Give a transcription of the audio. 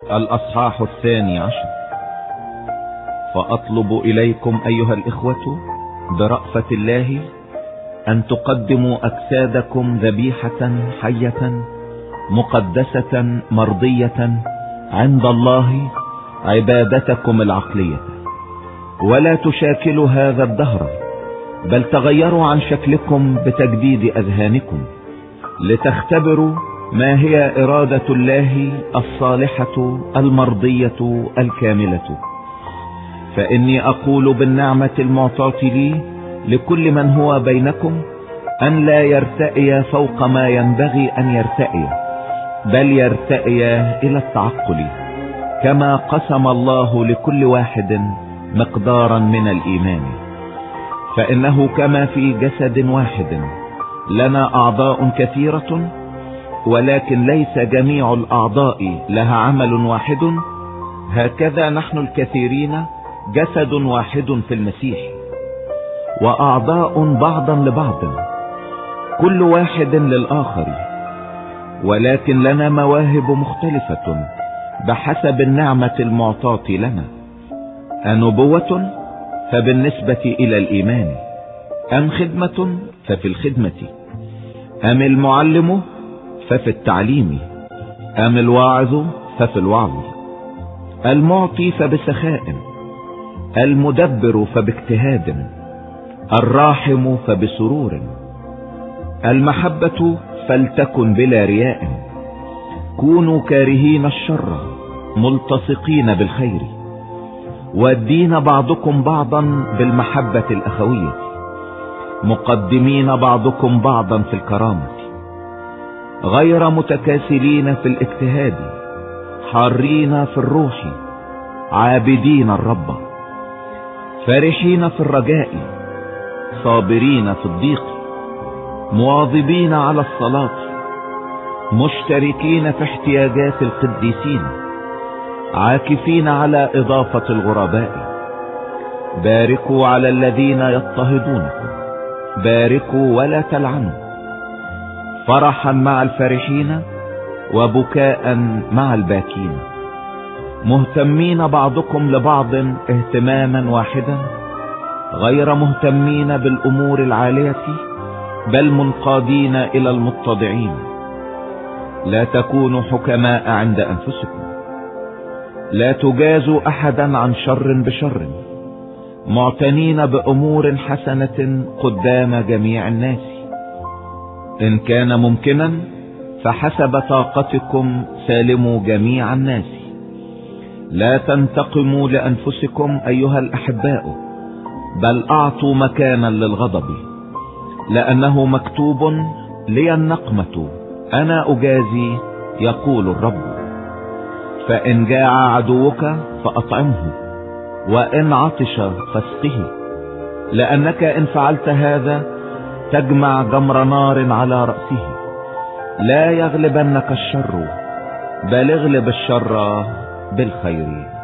الأصحاح 12. فأطلب إليكم أيها الإخوة برأفة الله أن تقدموا أجسادكم ذبيحة حية مقدسة مرضية عند الله، عبادتكم العقلية، ولا تشاكلوا هذا الدهر، بل تغيروا عن شكلكم بتجديد أذهانكم، لتختبروا ما هي إرادة الله الصالحة المرضية الكاملة. فإني أقول بالنعمة المعطاة لي لكل من هو بينكم أن لا يرتئي فوق ما ينبغي أن يرتئي، بل يرتئي إلى التعقل، كما قسم الله لكل واحد مقدارا من الإيمان. فإنه كما في جسد واحد لنا أعضاء كثيرة، ولكن ليس جميع الأعضاء لها عمل واحد، هكذا نحن الكثيرين جسد واحد في المسيح، وأعضاء بعضا لبعض، كل واحد للآخر، ولكن لنا مواهب مختلفة بحسب النعمة المعطاة لنا. النبوة فبالنسبة إلى الإيمان، أم خدمة ففي الخدمة، أم المعلم ففي التعليم، أم الواعظ ففي الوعظ، المعطي فبسخاء، المدبر فباجتهاد، الراحم فبسرور. المحبة فلتكن بلا رياء، كونوا كارهين الشر ملتصقين بالخير، والدين بعضكم بعضا بالمحبة الأخوية، مقدمين بعضكم بعضا في الكرامة، غير متكاسلين في الاجتهاد، حارين في الروح، عابدين الرب، فرحين في الرجاء، صابرين في الضيق، مواظبين على الصلاة، مشتركين في احتياجات القديسين، عاكفين على إضافة الغرباء. باركوا على الذين يضطهدونكم، باركوا ولا تلعنوا، فرحا مع الفرحين وبكاء مع الباكين، مهتمين بعضكم لبعض اهتماما واحدا، غير مهتمين بالأمور العالية، بل منقادين إلى المتضعين. لا تكونوا حكماء عند أنفسكم، لا تجازوا أحدا عن شر بشر، معتنين بأمور حسنة قدام جميع الناس. إن كان ممكنا فحسب طاقتكم سالموا جميع الناس. لا تنتقموا لأنفسكم أيها الأحباء، بل أعطوا مكانا للغضب، لأنه مكتوب: لي النقمة أنا أجازي، يقول الرب. فإن جاع عدوك فأطعمه، وإن عطش فاسقه، لأنك إن فعلت هذا تجمع جمر نار على رأسه. لا يغلبنك الشر، بل اغلب الشر بالخير.